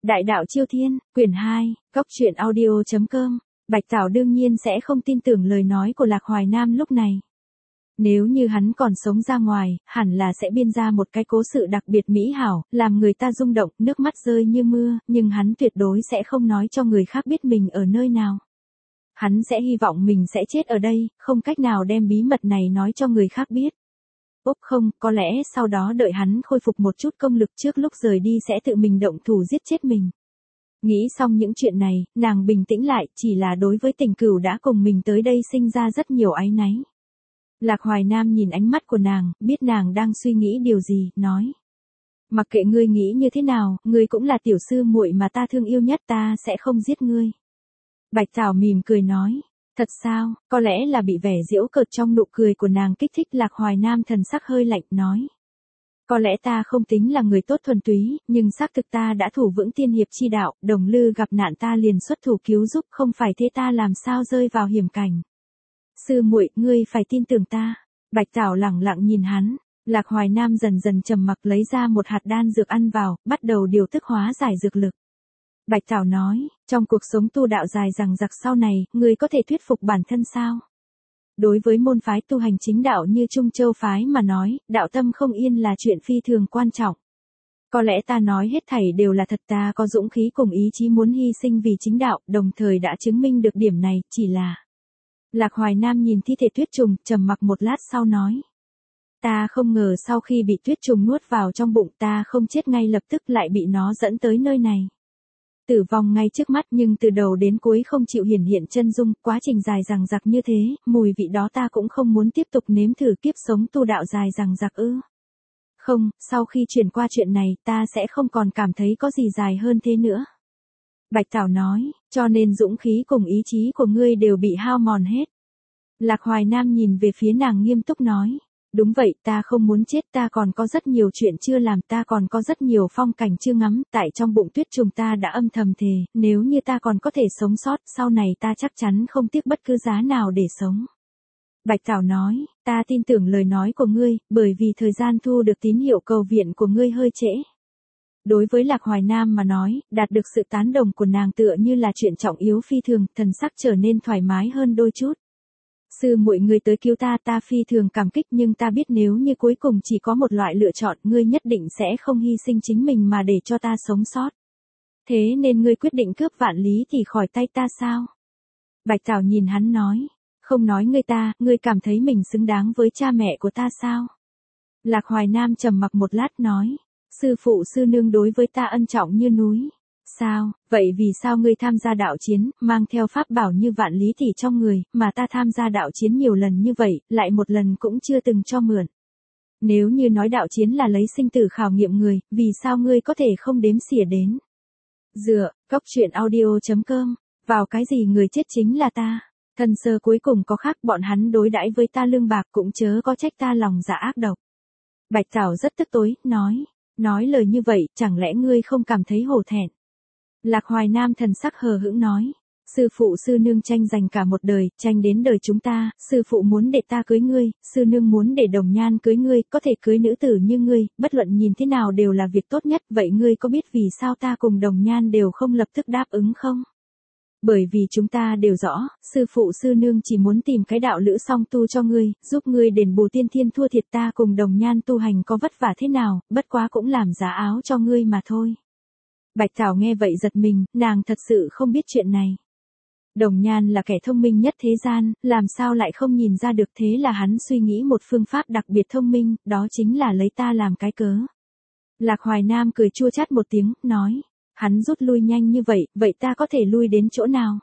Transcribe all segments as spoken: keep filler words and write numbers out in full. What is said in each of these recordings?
Đại đạo Chiêu Thiên, quyển hai, góc truyện audio chấm com. Bạch Tảo đương nhiên sẽ không tin tưởng lời nói của Lạc Hoài Nam lúc này. Nếu như hắn còn sống ra ngoài, hẳn là sẽ biên ra một cái cố sự đặc biệt mỹ hảo, làm người ta rung động, nước mắt rơi như mưa, nhưng hắn tuyệt đối sẽ không nói cho người khác biết mình ở nơi nào. Hắn sẽ hy vọng mình sẽ chết ở đây, không cách nào đem bí mật này nói cho người khác biết. Úp không, có lẽ sau đó đợi hắn khôi phục một chút công lực trước lúc rời đi sẽ tự mình động thủ giết chết mình. Nghĩ xong những chuyện này, nàng bình tĩnh lại, chỉ là đối với tình cửu đã cùng mình tới đây sinh ra rất nhiều áy náy. Lạc Hoài Nam nhìn ánh mắt của nàng, biết nàng đang suy nghĩ điều gì, nói. Mặc kệ ngươi nghĩ như thế nào, ngươi cũng là tiểu sư muội mà ta thương yêu nhất, ta sẽ không giết ngươi. Bạch Tảo mỉm cười nói. Thật sao, có lẽ là bị vẻ giễu cợt trong nụ cười của nàng kích thích. Lạc Hoài Nam thần sắc hơi lạnh, nói. Có lẽ ta không tính là người tốt thuần túy, nhưng xác thực ta đã thủ vững tiên hiệp chi đạo, Đồng Lư gặp nạn ta liền xuất thủ cứu giúp, không phải thế ta làm sao rơi vào hiểm cảnh. Sư muội, ngươi phải tin tưởng ta. Bạch Tảo lẳng lặng nhìn hắn. Lạc Hoài Nam dần dần trầm mặc lấy ra một hạt đan dược ăn vào, bắt đầu điều tức hóa giải dược lực. Bạch Tảo nói, trong cuộc sống tu đạo dài dằng dặc sau này, ngươi có thể thuyết phục bản thân sao? Đối với môn phái tu hành chính đạo như Trung Châu phái mà nói, đạo tâm không yên là chuyện phi thường quan trọng. Có lẽ ta nói hết thảy đều là thật, ta có dũng khí cùng ý chí muốn hy sinh vì chính đạo, đồng thời đã chứng minh được điểm này, chỉ là... Lạc Hoài Nam nhìn thi thể tuyết trùng, trầm mặc một lát sau nói. Ta không ngờ sau khi bị tuyết trùng nuốt vào trong bụng ta không chết ngay lập tức lại bị nó dẫn tới nơi này. Tử vong ngay trước mắt nhưng từ đầu đến cuối không chịu hiển hiện chân dung, quá trình dài dằng dặc như thế, mùi vị đó ta cũng không muốn tiếp tục nếm thử kiếp sống tu đạo dài dằng dặc ư. Không, sau khi chuyển qua chuyện này ta sẽ không còn cảm thấy có gì dài hơn thế nữa. Bạch Tảo nói, cho nên dũng khí cùng ý chí của ngươi đều bị hao mòn hết. Lạc Hoài Nam nhìn về phía nàng nghiêm túc nói. Đúng vậy, ta không muốn chết, ta còn có rất nhiều chuyện chưa làm, ta còn có rất nhiều phong cảnh chưa ngắm, tại trong bụng tuyết trùng ta đã âm thầm thề, nếu như ta còn có thể sống sót, sau này ta chắc chắn không tiếc bất cứ giá nào để sống. Bạch Tảo nói, ta tin tưởng lời nói của ngươi, bởi vì thời gian thu được tín hiệu cầu viện của ngươi hơi trễ. Đối với Lạc Hoài Nam mà nói, đạt được sự tán đồng của nàng tựa như là chuyện trọng yếu phi thường, thần sắc trở nên thoải mái hơn đôi chút. Sư muội ngươi tới cứu ta, ta phi thường cảm kích, nhưng ta biết nếu như cuối cùng chỉ có một loại lựa chọn, ngươi nhất định sẽ không hy sinh chính mình mà để cho ta sống sót. Thế nên ngươi quyết định cướp Vạn Lý thì khỏi tay ta sao? Bạch Tảo nhìn hắn nói, không nói ngươi ta, ngươi cảm thấy mình xứng đáng với cha mẹ của ta sao? Lạc Hoài Nam trầm mặc một lát nói, sư phụ sư nương đối với ta ân trọng như núi. Sao, vậy vì sao ngươi tham gia đạo chiến, mang theo pháp bảo như Vạn Lý Tỷ trong người, mà ta tham gia đạo chiến nhiều lần như vậy, lại một lần cũng chưa từng cho mượn. Nếu như nói đạo chiến là lấy sinh tử khảo nghiệm người, vì sao ngươi có thể không đếm xỉa đến? Dựa, góc truyện audio chấm com, vào cái gì người chết chính là ta. Thân sơ cuối cùng có khác, bọn hắn đối đãi với ta lương bạc cũng chớ có trách ta lòng dạ ác độc. Bạch Tảo rất tức tối, nói, nói lời như vậy, chẳng lẽ ngươi không cảm thấy hổ thẹn? Lạc Hoài Nam thần sắc hờ hững nói, sư phụ sư nương tranh giành cả một đời, tranh đến đời chúng ta, sư phụ muốn để ta cưới ngươi, sư nương muốn để Đồng Nhan cưới ngươi, có thể cưới nữ tử như ngươi, bất luận nhìn thế nào đều là việc tốt nhất, vậy ngươi có biết vì sao ta cùng Đồng Nhan đều không lập tức đáp ứng không? Bởi vì chúng ta đều rõ, sư phụ sư nương chỉ muốn tìm cái đạo lữ song tu cho ngươi, giúp ngươi đền bù tiên thiên thua thiệt, ta cùng Đồng Nhan tu hành có vất vả thế nào, bất quá cũng làm giá áo cho ngươi mà thôi. Bạch Tảo nghe vậy giật mình, nàng thật sự không biết chuyện này. Đồng Nhan là kẻ thông minh nhất thế gian, làm sao lại không nhìn ra được, thế là hắn suy nghĩ một phương pháp đặc biệt thông minh, đó chính là lấy ta làm cái cớ. Lạc Hoài Nam cười chua chát một tiếng, nói, hắn rút lui nhanh như vậy, vậy ta có thể lui đến chỗ nào?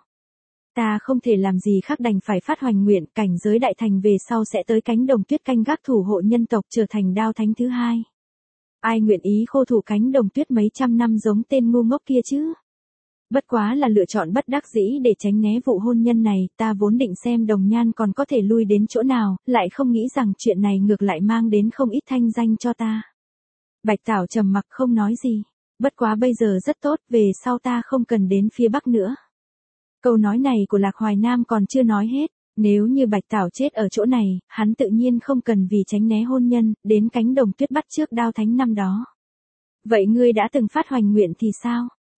Ta không thể làm gì khác đành phải phát hoành nguyện, cảnh giới đại thành về sau sẽ tới cánh đồng tuyết canh gác thủ hộ nhân tộc, trở thành đao thánh thứ hai. Ai nguyện ý khô thủ cánh đồng tuyết mấy trăm năm giống tên ngu ngốc kia chứ? Bất quá là lựa chọn bất đắc dĩ để tránh né vụ hôn nhân này, ta vốn định xem Đồng Nhan còn có thể lui đến chỗ nào, lại không nghĩ rằng chuyện này ngược lại mang đến không ít thanh danh cho ta. Bạch Tảo trầm mặc không nói gì. Bất quá bây giờ rất tốt, về sau ta không cần đến phía Bắc nữa. Câu nói này của Lạc Hoài Nam còn chưa nói hết. Nếu như Bạch Tảo chết ở chỗ này, hắn tự nhiên không cần vì tránh né hôn nhân, đến cánh đồng tuyết bắt trước đao thánh năm đó. Vậy ngươi đã từng phát hoành nguyện thì sao?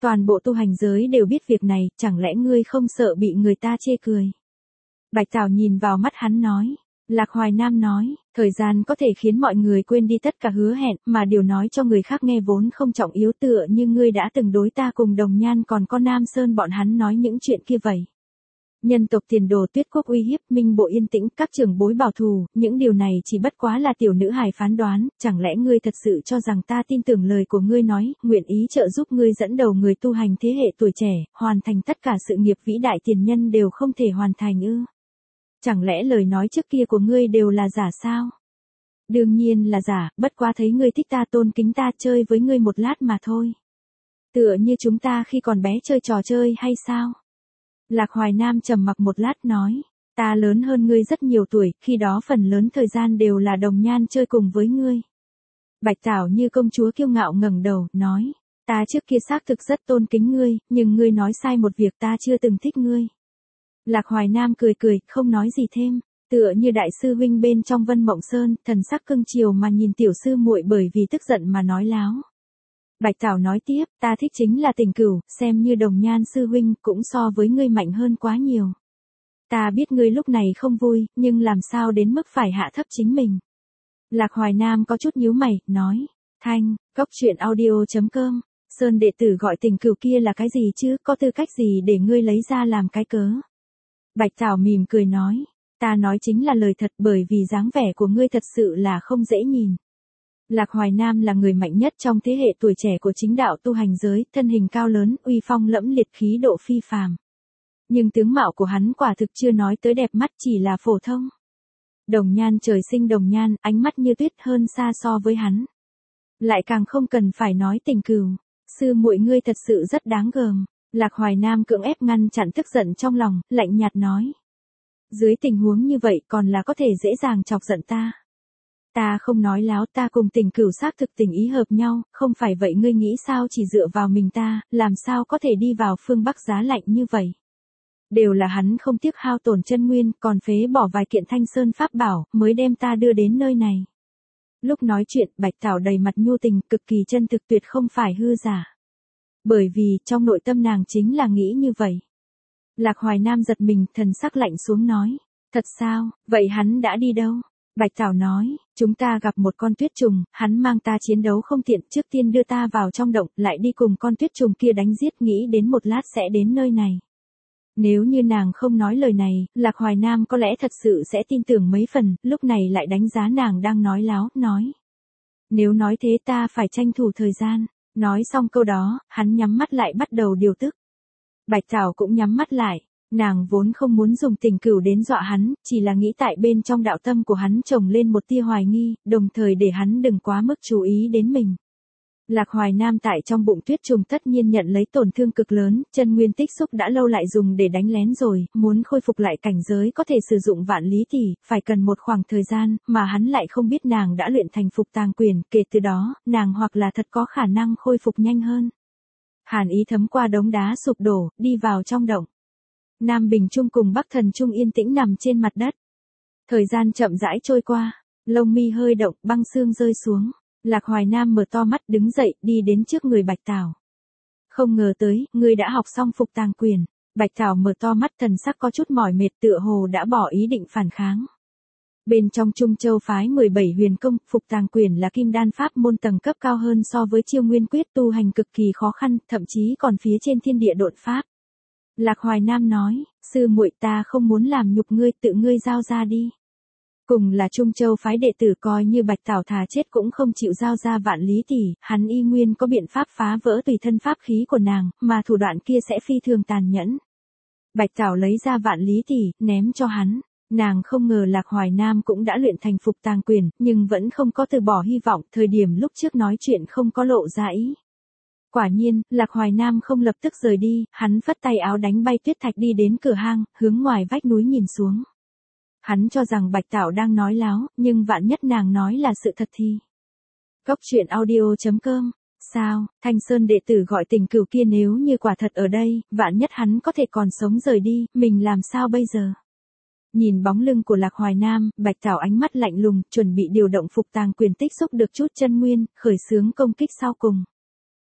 Toàn bộ tu hành giới đều biết việc này, chẳng lẽ ngươi không sợ bị người ta chê cười? Bạch Tảo nhìn vào mắt hắn nói. Lạc Hoài Nam nói, thời gian có thể khiến mọi người quên đi tất cả hứa hẹn, mà điều nói cho người khác nghe vốn không trọng yếu, tựa như ngươi đã từng đối ta cùng Đồng Nhan còn có Nam Sơn bọn hắn nói những chuyện kia vậy. Nhân tộc tiền đồ, Tuyết Quốc uy hiếp, Minh Bộ yên tĩnh, các trưởng bối bảo thù, những điều này chỉ bất quá là tiểu nữ hài phán đoán, chẳng lẽ ngươi thật sự cho rằng ta tin tưởng lời của ngươi nói, nguyện ý trợ giúp ngươi dẫn đầu người tu hành thế hệ tuổi trẻ, hoàn thành tất cả sự nghiệp vĩ đại tiền nhân đều không thể hoàn thành ư? Chẳng lẽ lời nói trước kia của ngươi đều là giả sao? Đương nhiên là giả, bất quá thấy ngươi thích ta, tôn kính ta, chơi với ngươi một lát mà thôi. Tựa như chúng ta khi còn bé chơi trò chơi hay sao? Lạc Hoài Nam trầm mặc một lát nói, ta lớn hơn ngươi rất nhiều tuổi, khi đó phần lớn thời gian đều là Đồng Nhan chơi cùng với ngươi. Bạch Tảo như công chúa kiêu ngạo ngẩng đầu, nói, ta trước kia xác thực rất tôn kính ngươi, nhưng ngươi nói sai một việc, ta chưa từng thích ngươi. Lạc Hoài Nam cười cười, không nói gì thêm, tựa như đại sư huynh bên trong Vân Mộng Sơn, thần sắc cưng chiều mà nhìn tiểu sư muội bởi vì tức giận mà nói láo. Bạch Tảo nói tiếp, ta thích chính là tình cửu, xem như Đồng Nhan sư huynh cũng so với ngươi mạnh hơn quá nhiều. Ta biết ngươi lúc này không vui, nhưng làm sao đến mức phải hạ thấp chính mình. Lạc Hoài Nam có chút nhíu mày, nói, Thanh, góc truyện audio chấm com, Sơn đệ tử gọi tình cửu kia là cái gì chứ, có tư cách gì để ngươi lấy ra làm cái cớ. Bạch Tảo mỉm cười nói, ta nói chính là lời thật, bởi vì dáng vẻ của ngươi thật sự là không dễ nhìn. Lạc Hoài Nam là người mạnh nhất trong thế hệ tuổi trẻ của chính đạo tu hành giới, thân hình cao lớn, uy phong lẫm liệt, khí độ phi phàm. Nhưng tướng mạo của hắn quả thực chưa nói tới đẹp mắt, chỉ là phổ thông. Đồng Nhan trời sinh Đồng Nhan, ánh mắt như tuyết, hơn xa so với hắn. Lại càng không cần phải nói tình cửu, sư muội ngươi thật sự rất đáng gờm. Lạc Hoài Nam cưỡng ép ngăn chặn tức giận trong lòng, lạnh nhạt nói. Dưới tình huống như vậy còn là có thể dễ dàng chọc giận ta. Ta không nói láo, ta cùng tình cửu xác thực tình ý hợp nhau, không phải vậy ngươi nghĩ sao chỉ dựa vào mình ta, làm sao có thể đi vào phương Bắc giá lạnh như vậy. Đều là hắn không tiếc hao tổn chân nguyên, còn phế bỏ vài kiện Thanh Sơn pháp bảo, mới đem ta đưa đến nơi này. Lúc nói chuyện, Bạch Tảo đầy mặt nhu tình, cực kỳ chân thực, tuyệt không phải hư giả. Bởi vì, trong nội tâm nàng chính là nghĩ như vậy. Lạc Hoài Nam giật mình, thần sắc lạnh xuống nói. Thật sao, vậy hắn đã đi đâu? Bạch Tảo nói, chúng ta gặp một con tuyết trùng, hắn mang ta chiến đấu không tiện, trước tiên đưa ta vào trong động, lại đi cùng con tuyết trùng kia đánh giết, nghĩ đến một lát sẽ đến nơi này. Nếu như nàng không nói lời này, Lạc Hoài Nam có lẽ thật sự sẽ tin tưởng mấy phần, lúc này lại đánh giá nàng đang nói láo, nói. Nếu nói thế ta phải tranh thủ thời gian. Nói xong câu đó, hắn nhắm mắt lại bắt đầu điều tức. Bạch Tảo cũng nhắm mắt lại, nàng vốn không muốn dùng tình cửu đến dọa hắn, chỉ là nghĩ tại bên trong đạo tâm của hắn trồng lên một tia hoài nghi, đồng thời để hắn đừng quá mức chú ý đến mình. Lạc Hoài Nam tại trong bụng tuyết trùng tất nhiên nhận lấy tổn thương cực lớn, chân nguyên tích xúc đã lâu lại dùng để đánh lén rồi, muốn khôi phục lại cảnh giới có thể sử dụng vạn lý tỷ, phải cần một khoảng thời gian, mà hắn lại không biết nàng đã luyện thành phục tàng quyền, kể từ đó, nàng hoặc là thật có khả năng khôi phục nhanh hơn. Hàn ý thấm qua đống đá sụp đổ, đi vào trong động. Nam Bình Trung cùng Bắc Thần Trung yên tĩnh nằm trên mặt đất. Thời gian chậm rãi trôi qua, lông mi hơi động, băng xương rơi xuống. Lạc Hoài Nam mở to mắt đứng dậy, đi đến trước người Bạch Tảo. Không ngờ tới, ngươi đã học xong phục tàng quyền. Bạch Tảo mở to mắt, thần sắc có chút mỏi mệt, tựa hồ đã bỏ ý định phản kháng. Bên trong Trung Châu phái mười bảy huyền công, phục tàng quyền là kim đan pháp môn tầng cấp cao hơn so với chiêu nguyên quyết, tu hành cực kỳ khó khăn, thậm chí còn phía trên thiên địa độn pháp. Lạc Hoài Nam nói, sư muội ta không muốn làm nhục ngươi, tự ngươi giao ra đi. Cùng là Trung Châu phái đệ tử, coi như Bạch Tảo thà chết cũng không chịu giao ra vạn lý tỷ, hắn y nguyên có biện pháp phá vỡ tùy thân pháp khí của nàng, mà thủ đoạn kia sẽ phi thường tàn nhẫn. Bạch Tảo lấy ra vạn lý tỷ, ném cho hắn. Nàng không ngờ Lạc Hoài Nam cũng đã luyện thành phục tàng quyền, nhưng vẫn không có từ bỏ hy vọng, thời điểm lúc trước nói chuyện không có lộ ra ý. Quả nhiên, Lạc Hoài Nam không lập tức rời đi, hắn phất tay áo đánh bay tuyết thạch đi đến cửa hang, hướng ngoài vách núi nhìn xuống. Hắn cho rằng Bạch Tảo đang nói láo, nhưng vạn nhất nàng nói là sự thật thì. Góc truyện audio chấm com, sao, Thanh Sơn đệ tử gọi tình cửu kia nếu như quả thật ở đây, vạn nhất hắn có thể còn sống rời đi, mình làm sao bây giờ? Nhìn bóng lưng của Lạc Hoài Nam, Bạch Tảo ánh mắt lạnh lùng, chuẩn bị điều động phục tàng quyền tích xúc được chút chân nguyên, khởi xướng công kích sau cùng.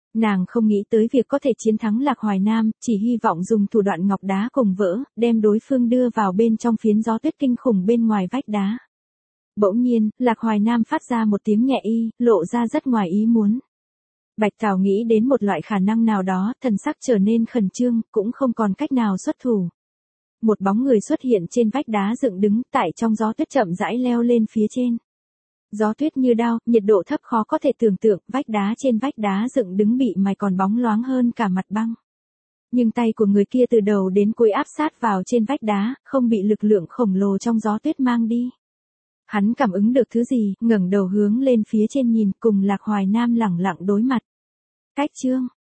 Nàng không nghĩ tới việc có thể chiến thắng Lạc Hoài Nam, chỉ hy vọng dùng thủ đoạn ngọc đá cùng vỡ, đem đối phương đưa vào bên trong phiến gió tuyết kinh khủng bên ngoài vách đá. Bỗng nhiên, Lạc Hoài Nam phát ra một tiếng nhẹ y, lộ ra rất ngoài ý muốn. Bạch Tảo nghĩ đến một loại khả năng nào đó, thần sắc trở nên khẩn trương, cũng không còn cách nào xuất thủ. Một bóng người xuất hiện trên vách đá dựng đứng, tại trong gió tuyết chậm rãi leo lên phía trên. Gió tuyết như đao, nhiệt độ thấp khó có thể tưởng tượng, vách đá trên vách đá dựng đứng bị mài còn bóng loáng hơn cả mặt băng. Nhưng tay của người kia từ đầu đến cuối áp sát vào trên vách đá, không bị lực lượng khổng lồ trong gió tuyết mang đi. Hắn cảm ứng được thứ gì, ngẩng đầu hướng lên phía trên nhìn, cùng Lạc Hoài Nam lẳng lặng đối mặt. Cách chương